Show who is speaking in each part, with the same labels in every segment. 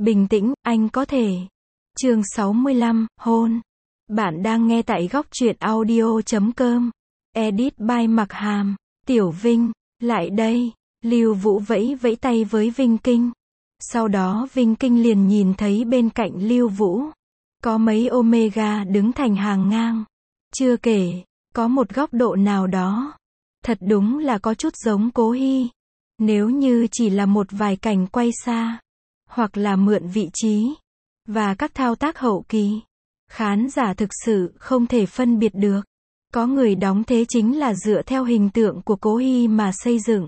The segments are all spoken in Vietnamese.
Speaker 1: Bình tĩnh, anh có thể. Chương 65, hôn. Bạn đang nghe tại góc truyện audio.com. Edit by Mặc Hàm. Tiểu Vinh, lại đây. Lưu Vũ vẫy vẫy tay với Vinh Kinh. Sau đó Vinh Kinh liền nhìn thấy bên cạnh Lưu Vũ có mấy Omega đứng thành hàng ngang. Chưa kể, có một góc độ nào đó thật đúng là có chút giống Cố Hy. Nếu như chỉ là một vài cảnh quay xa, hoặc là mượn vị trí và các thao tác hậu kỳ, khán giả thực sự không thể phân biệt được. Có người đóng thế chính là dựa theo hình tượng của Cố Hy mà xây dựng.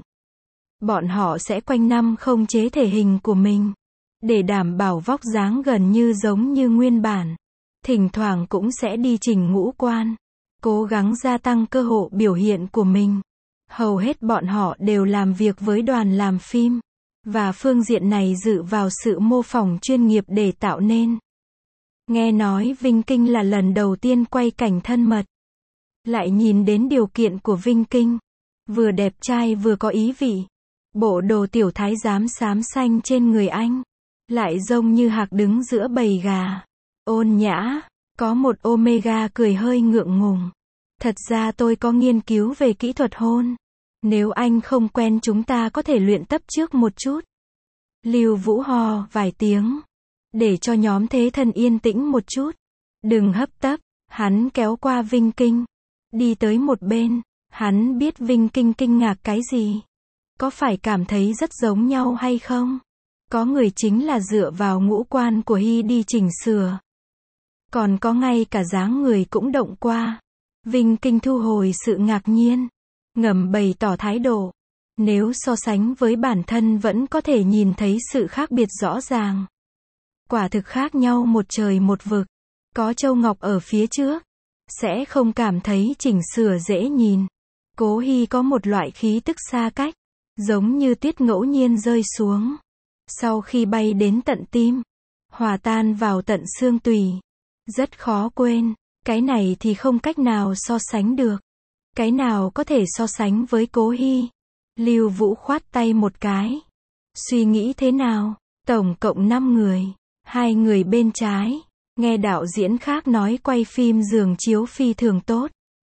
Speaker 1: Bọn họ sẽ quanh năm không chế thể hình của mình, để đảm bảo vóc dáng gần như giống như nguyên bản. Thỉnh thoảng cũng sẽ đi chỉnh ngũ quan, cố gắng gia tăng cơ hội biểu hiện của mình. Hầu hết bọn họ đều làm việc với đoàn làm phim, và phương diện này dựa vào sự mô phỏng chuyên nghiệp để tạo nên. Nghe nói Vinh Kinh là lần đầu tiên quay cảnh thân mật. Lại nhìn đến điều kiện của Vinh Kinh, vừa đẹp trai vừa có ý vị. Bộ đồ tiểu thái giám xám xanh trên người anh, lại giống như hạc đứng giữa bầy gà. Ôn nhã, có một Omega cười hơi ngượng ngùng. Thật ra tôi có nghiên cứu về kỹ thuật hôn. Nếu anh không quen chúng ta có thể luyện tập trước một chút. Lưu Vũ hò vài tiếng, để cho nhóm thế thân yên tĩnh một chút. Đừng hấp tấp, hắn kéo qua Vinh Kinh, đi tới một bên. Hắn biết Vinh Kinh kinh ngạc cái gì. Có phải cảm thấy rất giống nhau hay không? Có người chính là dựa vào ngũ quan của Hy đi chỉnh sửa. Còn có ngay cả dáng người cũng động qua. Vinh Kinh thu hồi sự ngạc nhiên, ngầm bày tỏ thái độ. Nếu so sánh với bản thân vẫn có thể nhìn thấy sự khác biệt rõ ràng. Quả thực khác nhau một trời một vực. Có Châu Ngọc ở phía trước, sẽ không cảm thấy chỉnh sửa dễ nhìn. Cố Hy có một loại khí tức xa cách, giống như tuyết ngẫu nhiên rơi xuống. Sau khi bay đến tận tim, hòa tan vào tận xương tủy. Rất khó quên, cái này thì không cách nào so sánh được. Cái nào có thể so sánh với Cố Hy? Lưu Vũ khoát tay một cái. Suy nghĩ thế nào? Tổng cộng 5 người. 2 người bên trái. Nghe đạo diễn khác nói quay phim giường chiếu phi thường tốt.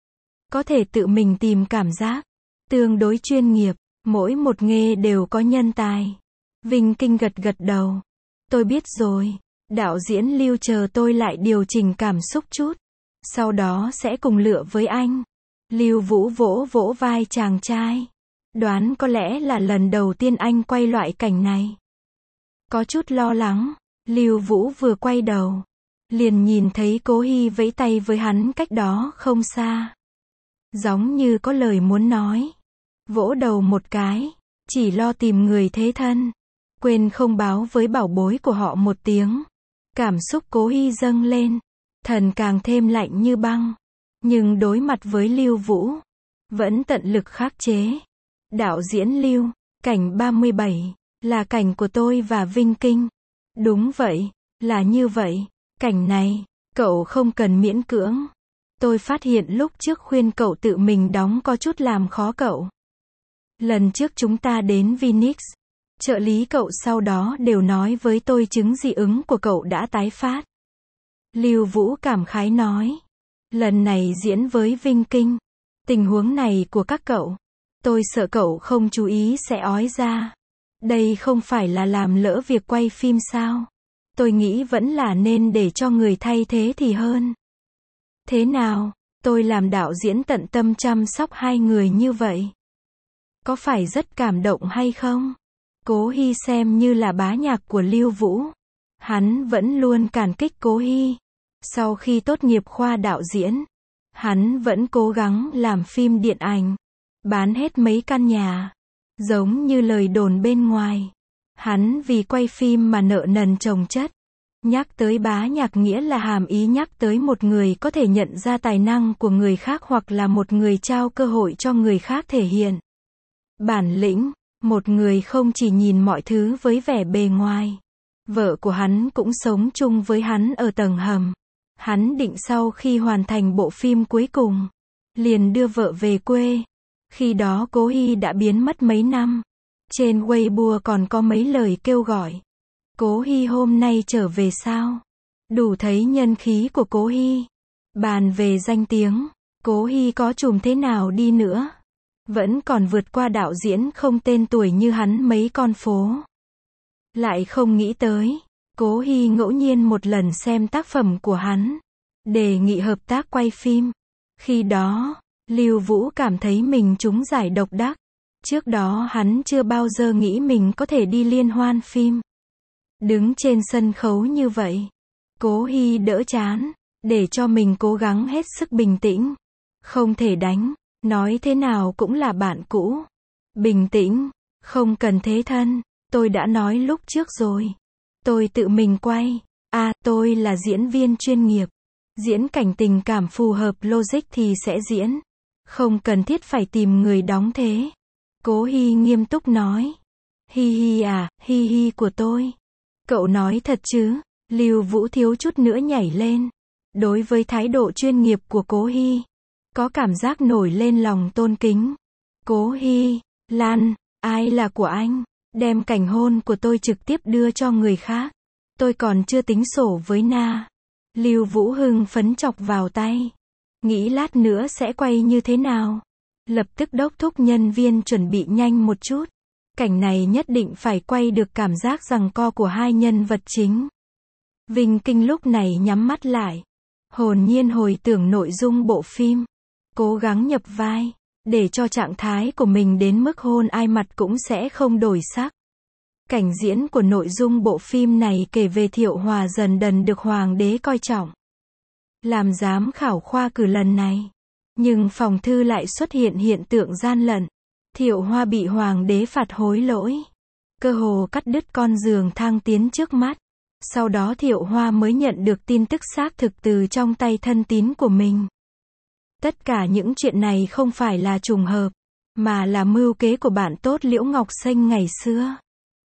Speaker 1: Có thể tự mình tìm cảm giác. Tương đối chuyên nghiệp. Mỗi một nghề đều có nhân tài. Vinh Kinh gật gật đầu. Tôi biết rồi. Đạo diễn Lưu chờ tôi lại điều chỉnh cảm xúc chút. Sau đó sẽ cùng lựa với anh. Lưu Vũ vỗ vỗ vai chàng trai. Đoán có lẽ là lần đầu tiên anh quay loại cảnh này. Có chút lo lắng. Lưu Vũ vừa quay đầu, liền nhìn thấy Cố Hy vẫy tay với hắn cách đó không xa. Giống như có lời muốn nói. Vỗ đầu một cái. Chỉ lo tìm người thế thân. Quên không báo với bảo bối của họ một tiếng. Cảm xúc Cố Hy dâng lên. Thần càng thêm lạnh như băng. Nhưng đối mặt với Lưu Vũ, vẫn tận lực khắc chế. Đạo diễn Lưu, cảnh 37, là cảnh của tôi và Vinh Kinh. Đúng vậy, là như vậy. Cảnh này, cậu không cần miễn cưỡng. Tôi phát hiện lúc trước khuyên cậu tự mình đóng có chút làm khó cậu. Lần trước chúng ta đến Phoenix, trợ lý cậu sau đó đều nói với tôi chứng dị ứng của cậu đã tái phát. Lưu Vũ cảm khái nói. Lần này diễn với Vinh Kinh, tình huống này của các cậu, tôi sợ cậu không chú ý sẽ ói ra. Đây không phải là làm lỡ việc quay phim sao? Tôi nghĩ vẫn là nên để cho người thay thế thì hơn. Thế nào, tôi làm đạo diễn tận tâm chăm sóc 2 người như vậy. Có phải rất cảm động hay không? Cố Hy xem như là bá nhạc của Lưu Vũ. Hắn vẫn luôn cảm kích Cố Hy. Sau khi tốt nghiệp khoa đạo diễn, hắn vẫn cố gắng làm phim điện ảnh, bán hết mấy căn nhà. Giống như lời đồn bên ngoài, hắn vì quay phim mà nợ nần chồng chất. Nhắc tới bá nhạc nghĩa là hàm ý nhắc tới một người có thể nhận ra tài năng của người khác hoặc là một người trao cơ hội cho người khác thể hiện bản lĩnh. Một người không chỉ nhìn mọi thứ với vẻ bề ngoài. Vợ của hắn cũng sống chung với hắn ở tầng hầm. Hắn định sau khi hoàn thành bộ phim cuối cùng, liền đưa vợ về quê. Khi đó Cố Hy đã biến mất mấy năm. Trên Weibo còn có mấy lời kêu gọi. Cố Hy hôm nay trở về sao? Đủ thấy nhân khí của Cố Hy. Bàn về danh tiếng, Cố Hy có trùm thế nào đi nữa, vẫn còn vượt qua đạo diễn không tên tuổi như hắn mấy con phố. Lại không nghĩ tới, Cố Hy ngẫu nhiên một lần xem tác phẩm của hắn, đề nghị hợp tác quay phim. Khi đó, Lưu Vũ cảm thấy mình trúng giải độc đắc. Trước đó hắn chưa bao giờ nghĩ mình có thể đi liên hoan phim. Đứng trên sân khấu như vậy, Cố Hy đỡ chán, để cho mình cố gắng hết sức bình tĩnh. Không thể đánh, nói thế nào cũng là bạn cũ. Bình tĩnh, không cần thế thân, tôi đã nói lúc trước rồi. Tôi tự mình quay, tôi là diễn viên chuyên nghiệp. Diễn cảnh tình cảm phù hợp logic thì sẽ diễn. Không cần thiết phải tìm người đóng thế. Cố Hy nghiêm túc nói. Hi hi à, hi hi của tôi. Cậu nói thật chứ? Lưu Vũ thiếu chút nữa nhảy lên. Đối với thái độ chuyên nghiệp của Cố Hy, có cảm giác nổi lên lòng tôn kính. Cố Hy, Lan, ai là của anh? Đem cảnh hôn của tôi trực tiếp đưa cho người khác. Tôi còn chưa tính sổ với Na. Lưu Vũ hưng phấn chọc vào tay. Nghĩ lát nữa sẽ quay như thế nào? Lập tức đốc thúc nhân viên chuẩn bị nhanh một chút. Cảnh này nhất định phải quay được cảm giác giằng co của hai nhân vật chính. Vinh Kinh lúc này nhắm mắt lại, hồn nhiên hồi tưởng nội dung bộ phim, cố gắng nhập vai, để cho trạng thái của mình đến mức hôn ai mặt cũng sẽ không đổi sắc. Cảnh diễn của nội dung bộ phim này kể về Thiệu Hòa dần dần được hoàng đế coi trọng. Làm giám khảo khoa cử lần này, nhưng phòng thư lại xuất hiện hiện tượng gian lận. Thiệu Hoa bị hoàng đế phạt hối lỗi, cơ hồ cắt đứt con giường thang tiến trước mắt. Sau đó Thiệu Hoa mới nhận được tin tức xác thực từ trong tay thân tín của mình. Tất cả những chuyện này không phải là trùng hợp, mà là mưu kế của bạn tốt Liễu Ngọc Xanh ngày xưa.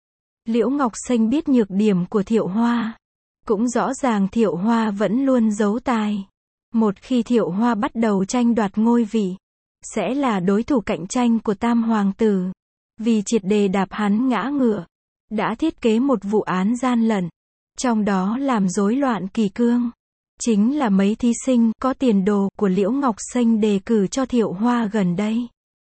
Speaker 1: Liễu Ngọc Xanh biết nhược điểm của Thiệu Hoa, cũng rõ ràng Thiệu Hoa vẫn luôn giấu tài. Một khi Thiệu Hoa bắt đầu tranh đoạt ngôi vị, sẽ là đối thủ cạnh tranh của Tam Hoàng tử. Vì triệt đề đạp hắn ngã ngựa, đã thiết kế một vụ án gian lận, trong đó làm rối loạn kỷ cương. Chính là mấy thí sinh có tiền đồ của Liễu Ngọc Xanh đề cử cho Thiệu Hoa gần đây.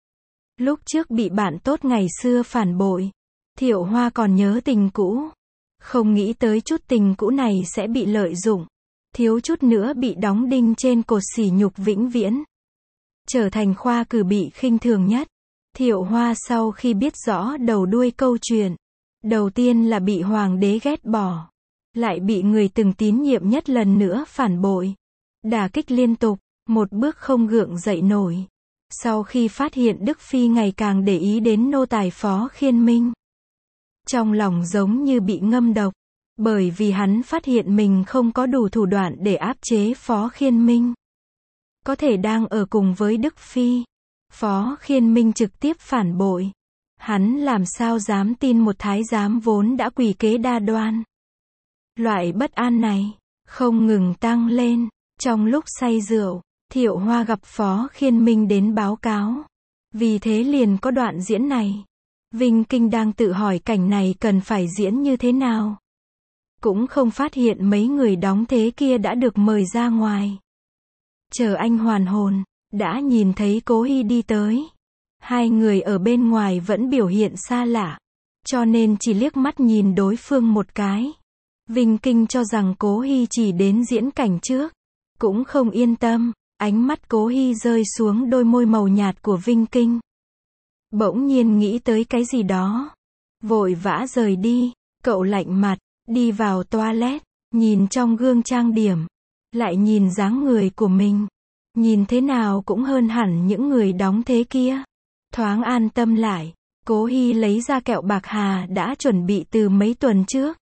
Speaker 1: Lúc trước bị bạn tốt ngày xưa phản bội, Thiệu Hoa còn nhớ tình cũ. Không nghĩ tới chút tình cũ này sẽ bị lợi dụng, thiếu chút nữa bị đóng đinh trên cột sỉ nhục vĩnh viễn. Trở thành khoa cử bị khinh thường nhất. Thiệu Hoa sau khi biết rõ đầu đuôi câu chuyện, đầu tiên là bị hoàng đế ghét bỏ, lại bị người từng tín nhiệm nhất lần nữa phản bội, đả kích liên tục, một bước không gượng dậy nổi. Sau khi phát hiện Đức Phi ngày càng để ý đến nô tài Phó Khiên Minh, trong lòng giống như bị ngâm độc, bởi vì hắn phát hiện mình không có đủ thủ đoạn để áp chế Phó Khiên Minh. Có thể đang ở cùng với Đức Phi, Phó Khiên Minh trực tiếp phản bội. Hắn làm sao dám tin một thái giám vốn đã quỷ kế đa đoan. Loại bất an này không ngừng tăng lên. Trong lúc say rượu, Thiệu Hoa gặp Phó Khiên Minh đến báo cáo. Vì thế liền có đoạn diễn này. Vinh Kinh đang tự hỏi cảnh này cần phải diễn như thế nào. Cũng không phát hiện mấy người đóng thế kia đã được mời ra ngoài. Chờ anh hoàn hồn, đã nhìn thấy Cố Hy đi tới. Hai người ở bên ngoài vẫn biểu hiện xa lạ, cho nên chỉ liếc mắt nhìn đối phương một cái. Vinh Kinh cho rằng Cố Hy chỉ đến diễn cảnh trước, cũng không yên tâm. Ánh mắt Cố Hy rơi xuống đôi môi màu nhạt của Vinh Kinh. Bỗng nhiên nghĩ tới cái gì đó, vội vã rời đi. Cậu lạnh mặt, đi vào toilet, nhìn trong gương trang điểm, lại nhìn dáng người của mình, nhìn thế nào cũng hơn hẳn những người đóng thế kia. Thoáng an tâm lại, Cố Hy lấy ra kẹo bạc hà đã chuẩn bị từ mấy tuần trước.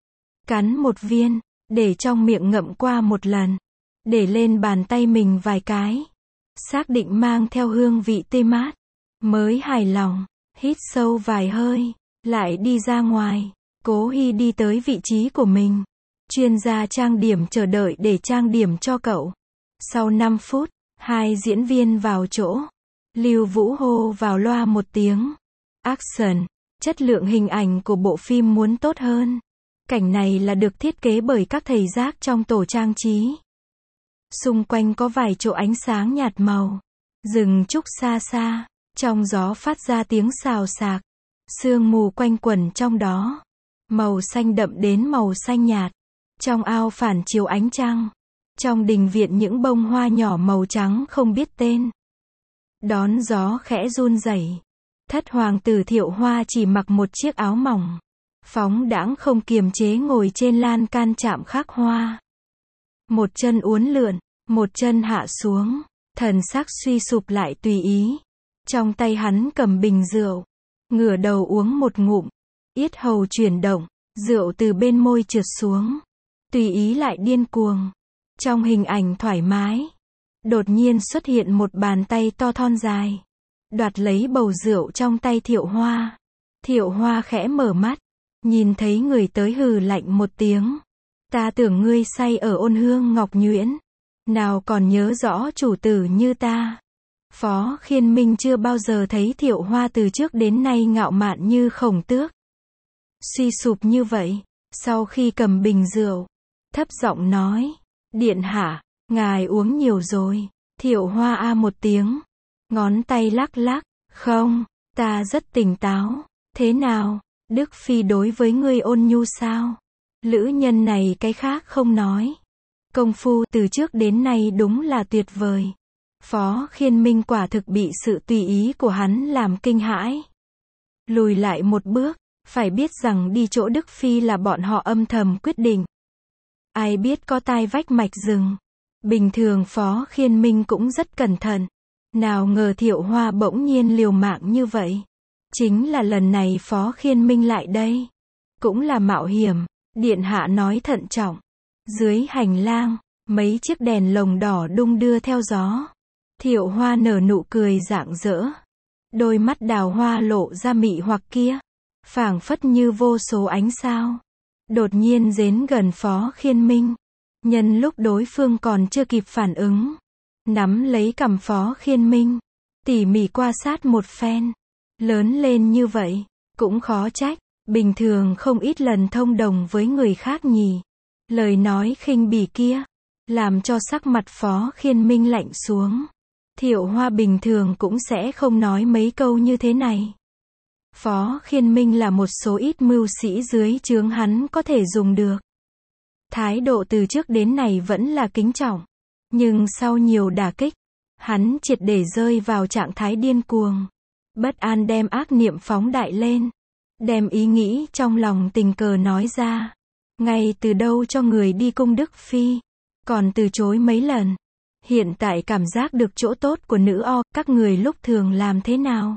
Speaker 1: Cắn một viên, để trong miệng ngậm qua một lần, để lên bàn tay mình vài cái. Xác định mang theo hương vị tê mát, mới hài lòng, hít sâu vài hơi, lại đi ra ngoài. Cố Hy đi tới vị trí của mình. Chuyên gia trang điểm chờ đợi để trang điểm cho cậu. Sau 5 phút, hai diễn viên vào chỗ. Lưu Vũ hô vào loa một tiếng. Action, chất lượng hình ảnh của bộ phim muốn tốt hơn. Cảnh này là được thiết kế bởi các thầy giác trong tổ trang trí. Xung quanh có vài chỗ ánh sáng nhạt màu. Rừng trúc xa xa, trong gió phát ra tiếng xào xạc. Sương mù quanh quẩn trong đó. Màu xanh đậm đến màu xanh nhạt. Trong ao phản chiếu ánh trăng. Trong đình viện những bông hoa nhỏ màu trắng không biết tên. Đón gió khẽ run rẩy. Thất hoàng tử Thiệu Hoa chỉ mặc một chiếc áo mỏng. Phóng đãng không kiềm chế ngồi trên lan can chạm khắc hoa. Một chân uốn lượn, một chân hạ xuống. Thần sắc suy sụp lại tùy ý. Trong tay hắn cầm bình rượu. Ngửa đầu uống một ngụm. Yết hầu chuyển động. Rượu từ bên môi trượt xuống. Tùy ý lại điên cuồng. Trong hình ảnh thoải mái. Đột nhiên xuất hiện một bàn tay to thon dài. Đoạt lấy bầu rượu trong tay Thiệu Hoa. Thiệu Hoa khẽ mở mắt. Nhìn thấy người tới hừ lạnh một tiếng. Ta tưởng ngươi say ở ôn hương ngọc nhuyễn. Nào còn nhớ rõ chủ tử như ta. Phó Khiên Minh chưa bao giờ thấy Thiệu Hoa từ trước đến nay ngạo mạn như Khổng Tước. Suy sụp như vậy. Sau khi cầm bình rượu. Thấp giọng nói. Điện hạ, ngài uống nhiều rồi. Thiệu Hoa a một tiếng. Ngón tay lắc lắc. Không, ta rất tỉnh táo. Thế nào, Đức Phi đối với ngươi ôn nhu sao? Lữ nhân này cái khác không nói. Công phu từ trước đến nay đúng là tuyệt vời. Phó Khiên Minh quả thực bị sự tùy ý của hắn làm kinh hãi. Lùi lại một bước, phải biết rằng đi chỗ Đức Phi là bọn họ âm thầm quyết định. Ai biết có tai vách mạch rừng. Bình thường Phó Khiên Minh cũng rất cẩn thận. Nào ngờ Thiệu Hoa bỗng nhiên liều mạng như vậy. Chính là lần này Phó Khiên Minh lại đây. Cũng là mạo hiểm. Điện hạ nói thận trọng. Dưới hành lang, mấy chiếc đèn lồng đỏ đung đưa theo gió. Thiệu Hoa nở nụ cười rạng rỡ. Đôi mắt đào hoa lộ ra mị hoặc kia. Phảng phất như vô số ánh sao. Đột nhiên đến gần Phó Khiên Minh. Nhân lúc đối phương còn chưa kịp phản ứng. Nắm lấy cằm Phó Khiên Minh. Tỉ mỉ quan sát một phen. Lớn lên như vậy. Cũng khó trách. Bình thường không ít lần thông đồng với người khác nhỉ. Lời nói khinh bỉ kia. Làm cho sắc mặt Phó Khiên Minh lạnh xuống. Thiệu Hoa bình thường cũng sẽ không nói mấy câu như thế này. Phó Khiên Minh là một số ít mưu sĩ dưới trướng hắn có thể dùng được. Thái độ từ trước đến nay vẫn là kính trọng. Nhưng sau nhiều đả kích, hắn triệt để rơi vào trạng thái điên cuồng. Bất an đem ác niệm phóng đại lên. Đem ý nghĩ trong lòng tình cờ nói ra. Ngay từ đâu cho người đi cung Đức Phi. Còn từ chối mấy lần. Hiện tại cảm giác được chỗ tốt của nữ o, các người lúc thường làm thế nào?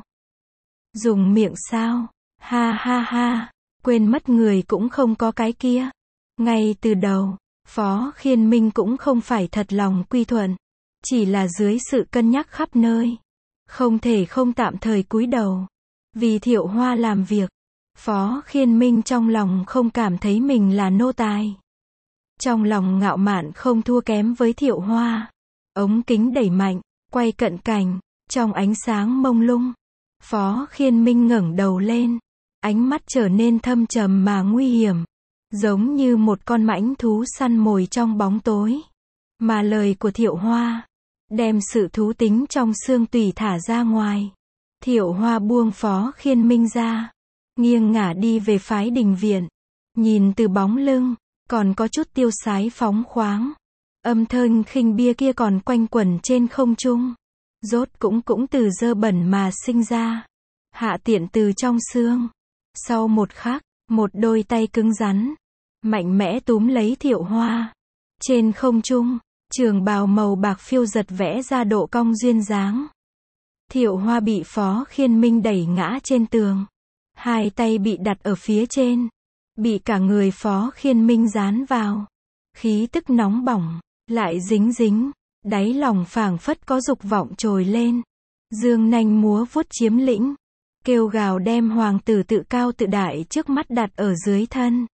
Speaker 1: Dùng miệng sao? Ha ha ha. Quên mất người cũng không có cái kia. Ngay từ đầu, Phó Khiên Minh cũng không phải thật lòng quy thuận. Chỉ là dưới sự cân nhắc khắp nơi. Không thể không tạm thời cúi đầu. Vì Thiệu Hoa làm việc. Phó Khiên Minh trong lòng không cảm thấy mình là nô tài. Trong lòng ngạo mạn không thua kém với Thiệu Hoa. Ống kính đẩy mạnh, quay cận cảnh, trong ánh sáng mông lung. Phó Khiên Minh ngẩng đầu lên. Ánh mắt trở nên thâm trầm mà nguy hiểm. Giống như một con mãnh thú săn mồi trong bóng tối. Mà lời của Thiệu Hoa đem sự thú tính trong xương tủy thả ra ngoài. Thiệu Hoa buông Phó Khiên Minh ra. Nghiêng ngả đi về phái đình viện. Nhìn từ bóng lưng, còn có chút tiêu sái phóng khoáng. Âm thanh khinh bia kia còn quanh quẩn trên không trung. Rốt cũng từ dơ bẩn mà sinh ra. Hạ tiện từ trong xương. Sau một khắc, một đôi tay cứng rắn, mạnh mẽ túm lấy Thiệu Hoa. Trên không trung, trường bào màu bạc phiêu giật vẽ ra độ cong duyên dáng. Thiệu Hoa bị Phó Khiên Minh đẩy ngã trên tường. Hai tay bị đặt ở phía trên. Bị cả người Phó Khiên Minh dán vào. Khí tức nóng bỏng, lại dính dính. Đáy lòng phảng phất có dục vọng trồi lên. Dương nanh múa vuốt chiếm lĩnh. Kêu gào đem hoàng tử tự cao tự đại trước mắt đặt ở dưới thân.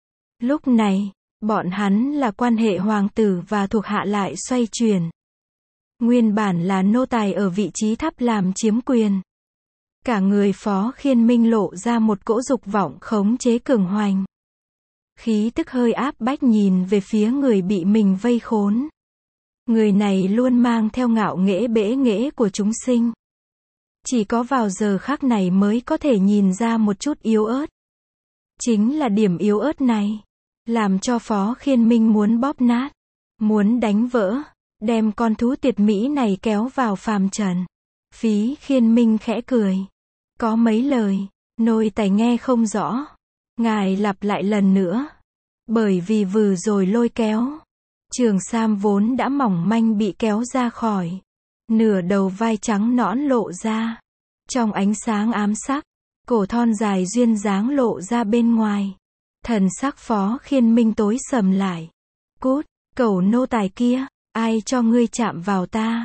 Speaker 1: Lúc này, bọn hắn là quan hệ hoàng tử và thuộc hạ lại xoay chuyển. Nguyên bản là nô tài ở vị trí thấp làm chiếm quyền. Cả người Phó Khiên Minh lộ ra một cỗ dục vọng khống chế cường hoành. khí tức hơi áp bách nhìn về phía người bị mình vây khốn. Người này luôn mang theo ngạo nghễ bẽ nghễ của chúng sinh. Chỉ có vào giờ khắc này mới có thể nhìn ra một chút yếu ớt. Chính là điểm yếu ớt này, làm cho Phó Khiên Minh muốn bóp nát, muốn đánh vỡ, đem con thú tuyệt mỹ này kéo vào phàm trần. Phí Khiên Minh khẽ cười. Có mấy lời, nô tài nghe không rõ. Ngài lặp lại lần nữa. Bởi vì vừa rồi lôi kéo, trường sam vốn đã mỏng manh bị kéo ra khỏi. Nửa đầu vai trắng nõn lộ ra. Trong ánh sáng ám sắc, cổ thon dài duyên dáng lộ ra bên ngoài. Thần sắc Phó Khiên Minh tối sầm lại. Cút, cẩu nô tài kia, ai cho ngươi chạm vào ta?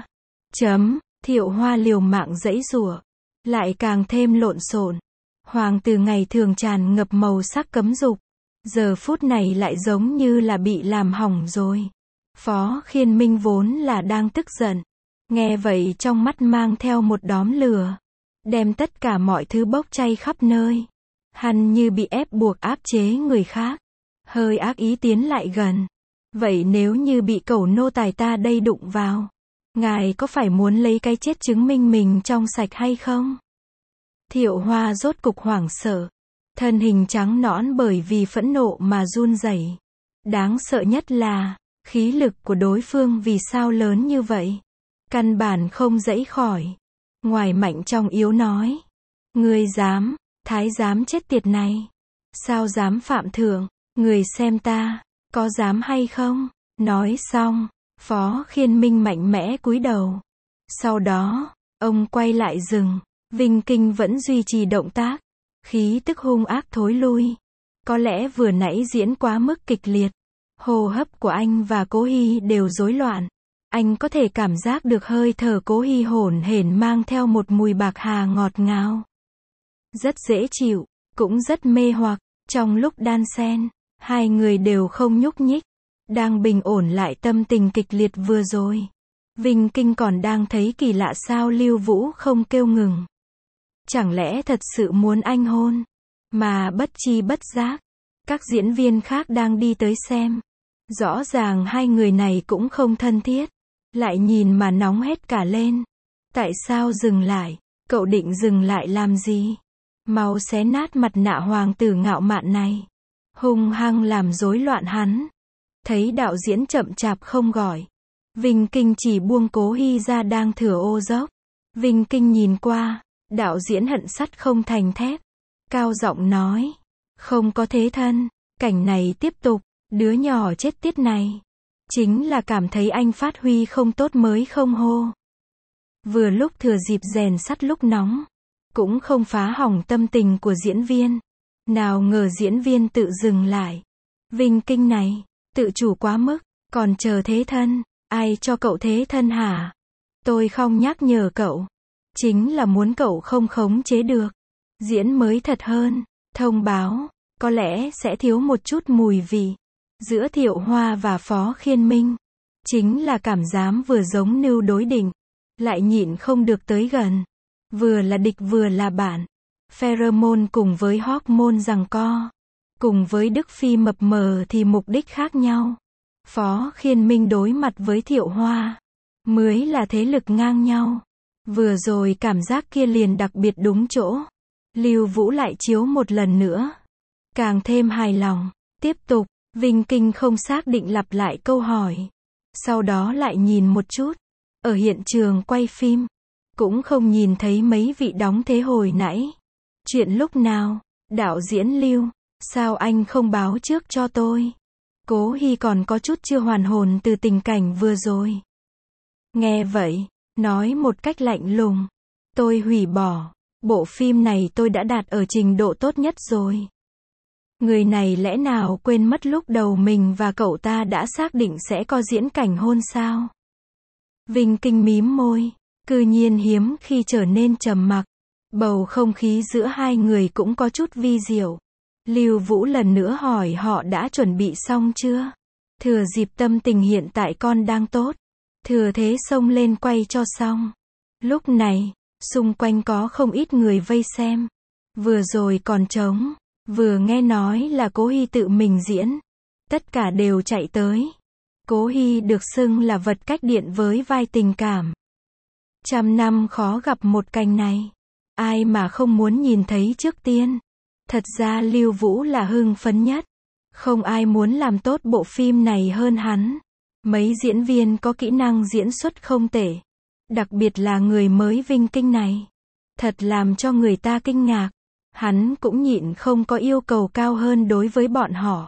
Speaker 1: Thiệu Hoa liều mạng giãy giụa, lại càng thêm lộn xộn. Hoàng tử ngày thường tràn ngập màu sắc cấm dục, giờ phút này lại giống như là bị làm hỏng rồi. Phó Khiên Minh vốn là đang tức giận, nghe vậy trong mắt mang theo một đốm lửa, đem tất cả mọi thứ bốc cháy khắp nơi. Hắn như bị ép buộc áp chế người khác, hơi ác ý tiến lại gần. Vậy nếu như bị cẩu nô tài ta đây đụng vào, ngài có phải muốn lấy cái chết chứng minh mình trong sạch hay không? Thiệu Hoa rốt cục hoảng sợ, thân hình trắng nõn bởi vì phẫn nộ mà run rẩy. Đáng sợ nhất là, khí lực của đối phương vì sao lớn như vậy? Căn bản không giãy khỏi. Ngoài mạnh trong yếu nói. Ngươi dám, thái giám chết tiệt này. Sao dám phạm thượng, người xem ta, có dám hay không? Nói xong, Phó Khiên Minh mạnh mẽ cúi đầu. Sau đó, ông quay lại rừng. Vinh Kinh vẫn duy trì động tác. Khí tức hung ác thối lui. Có lẽ vừa nãy diễn quá mức kịch liệt. Hô hấp của anh và Cố Hy đều rối loạn. Anh có thể cảm giác được hơi thở Cố Hy hổn hển mang theo một mùi bạc hà ngọt ngào. Rất dễ chịu, cũng rất mê hoặc. Trong lúc đan xen, hai người đều không nhúc nhích. Đang bình ổn lại tâm tình kịch liệt vừa rồi. Vinh Kinh còn đang thấy kỳ lạ sao Lưu Vũ không kêu ngừng. Chẳng lẽ thật sự muốn anh hôn? Mà bất chi bất giác, các diễn viên khác đang đi tới xem. Rõ ràng hai người này cũng không thân thiết. Lại nhìn mà nóng hết cả lên. Tại sao dừng lại? Cậu định dừng lại làm gì? Mau xé nát mặt nạ hoàng tử ngạo mạn này. Hung hăng làm rối loạn hắn. Thấy đạo diễn chậm chạp không gọi. Vinh Kinh chỉ buông Cố Hy ra đang thửa ô dốc. Vinh Kinh nhìn qua. Đạo diễn hận sắt không thành thép. Cao giọng nói. Không có thế thân. Cảnh này tiếp tục. Đứa nhỏ chết tiết này. Chính là cảm thấy anh phát huy không tốt mới không hô. Vừa lúc thừa dịp rèn sắt lúc nóng. Cũng không phá hỏng tâm tình của diễn viên. Nào ngờ diễn viên tự dừng lại. Vinh Kinh này, tự chủ quá mức. Còn chờ thế thân. Ai cho cậu thế thân hả? Tôi không nhắc nhở cậu. Chính là muốn cậu không khống chế được. Diễn mới thật hơn. Thông báo, có lẽ sẽ thiếu một chút mùi vị. Giữa Thiệu Hoa và Phó Khiên Minh. Chính là cảm giác vừa giống Nưu đối định. Lại nhịn không được tới gần. Vừa là địch vừa là bạn. Pheromone cùng với hormone giằng co. Cùng với Đức Phi mập mờ thì mục đích khác nhau. Phó Khiên Minh đối mặt với Thiệu Hoa. Mới là thế lực ngang nhau. Vừa rồi cảm giác kia liền đặc biệt đúng chỗ. Lưu Vũ lại chiếu một lần nữa. Càng thêm hài lòng. Tiếp tục, Vinh Kinh không xác định lặp lại câu hỏi. Sau đó lại nhìn một chút. Ở hiện trường quay phim. Cũng không nhìn thấy mấy vị đóng thế hồi nãy. Chuyện lúc nào? Đạo diễn Lưu. Sao anh không báo trước cho tôi? Cố Hy còn có chút chưa hoàn hồn từ tình cảnh vừa rồi. Nghe vậy, nói một cách lạnh lùng. Tôi hủy bỏ. Bộ phim này tôi đã đạt ở trình độ tốt nhất rồi. Người này lẽ nào quên mất lúc đầu mình và cậu ta đã xác định sẽ có diễn cảnh hôn sao? Vinh Kinh mím môi. Cư nhiên hiếm khi trở nên trầm mặc. Bầu không khí giữa hai người cũng có chút vi diệu. Lưu Vũ lần nữa hỏi họ đã chuẩn bị xong chưa? Thừa dịp tâm tình hiện tại con đang tốt. Thừa thế xông lên quay cho xong. Lúc này, xung quanh có không ít người vây xem. Vừa rồi còn trống. Vừa nghe nói là Cố Hy tự mình diễn, tất cả đều chạy tới. Cố Hy được xưng là vật cách điện với vai tình cảm. Trăm năm khó gặp một cảnh này. Ai mà không muốn nhìn thấy trước tiên. Thật ra Lưu Vũ là hưng phấn nhất. Không ai muốn làm tốt bộ phim này hơn hắn. Mấy diễn viên có kỹ năng diễn xuất không tệ. Đặc biệt là người mới Vinh Kinh này. Thật làm cho người ta kinh ngạc. Hắn cũng nhịn không có yêu cầu cao hơn đối với bọn họ.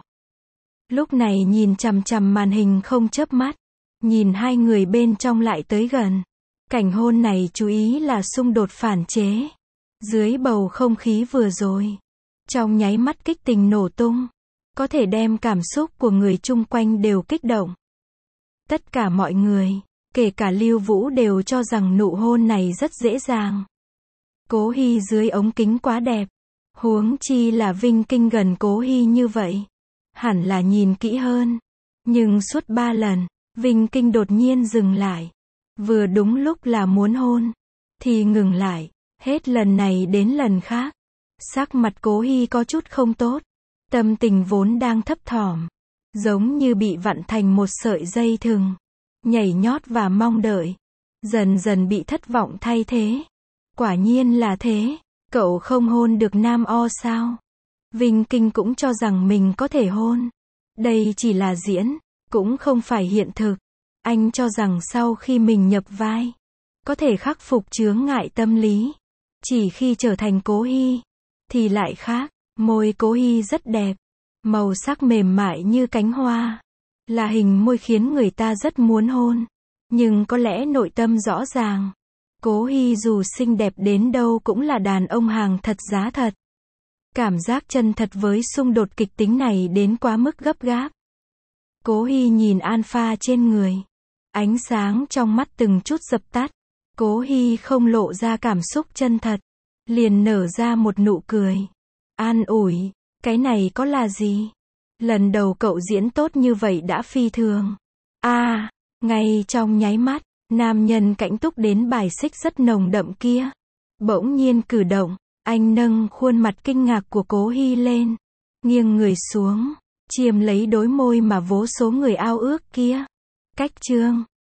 Speaker 1: Lúc này nhìn chằm chằm màn hình không chớp mắt. Nhìn hai người bên trong lại tới gần. Cảnh hôn này chú ý là xung đột phản chế. Dưới bầu không khí vừa rồi. Trong nháy mắt kích tình nổ tung. Có thể đem cảm xúc của người chung quanh đều kích động. Tất cả mọi người, kể cả Lưu Vũ đều cho rằng nụ hôn này rất dễ dàng. Cố Hy dưới ống kính quá đẹp. Huống chi là Vinh Kinh gần Cố Hy như vậy. Hẳn là nhìn kỹ hơn. Nhưng suốt 3 lần, Vinh Kinh đột nhiên dừng lại. Vừa đúng lúc là muốn hôn. Thì ngừng lại. Hết lần này đến lần khác. Sắc mặt Cố Hy có chút không tốt. Tâm tình vốn đang thấp thỏm. Giống như bị vặn thành một sợi dây thừng. Nhảy nhót và mong đợi. Dần dần bị thất vọng thay thế. Quả nhiên là thế. Cậu không hôn được Nam O sao? Vinh Kinh cũng cho rằng mình có thể hôn. Đây chỉ là diễn. Cũng không phải hiện thực. Anh cho rằng sau khi mình nhập vai. Có thể khắc phục chướng ngại tâm lý. Chỉ khi trở thành Cố Hy. Thì lại khác. Môi Cố Hy rất đẹp. Màu sắc mềm mại như cánh hoa. Là hình môi khiến người ta rất muốn hôn. Nhưng có lẽ nội tâm rõ ràng. Cố Hy dù xinh đẹp đến đâu cũng là đàn ông hàng thật giá thật. Cảm giác chân thật với xung đột kịch tính này đến quá mức gấp gáp. Cố Hy nhìn alpha trên người. Ánh sáng trong mắt từng chút dập tắt. Cố Hy không lộ ra cảm xúc chân thật. Liền nở ra một nụ cười. An ủi. Cái này có là gì? Lần đầu cậu diễn tốt như vậy đã phi thường. Ngay trong nháy mắt, nam nhân cảnh túc đến bài xích rất nồng đậm kia. Bỗng nhiên cử động, anh nâng khuôn mặt kinh ngạc của Cố Hy lên. Nghiêng người xuống, chiếm lấy đôi môi mà vô số người ao ước kia. Cách chương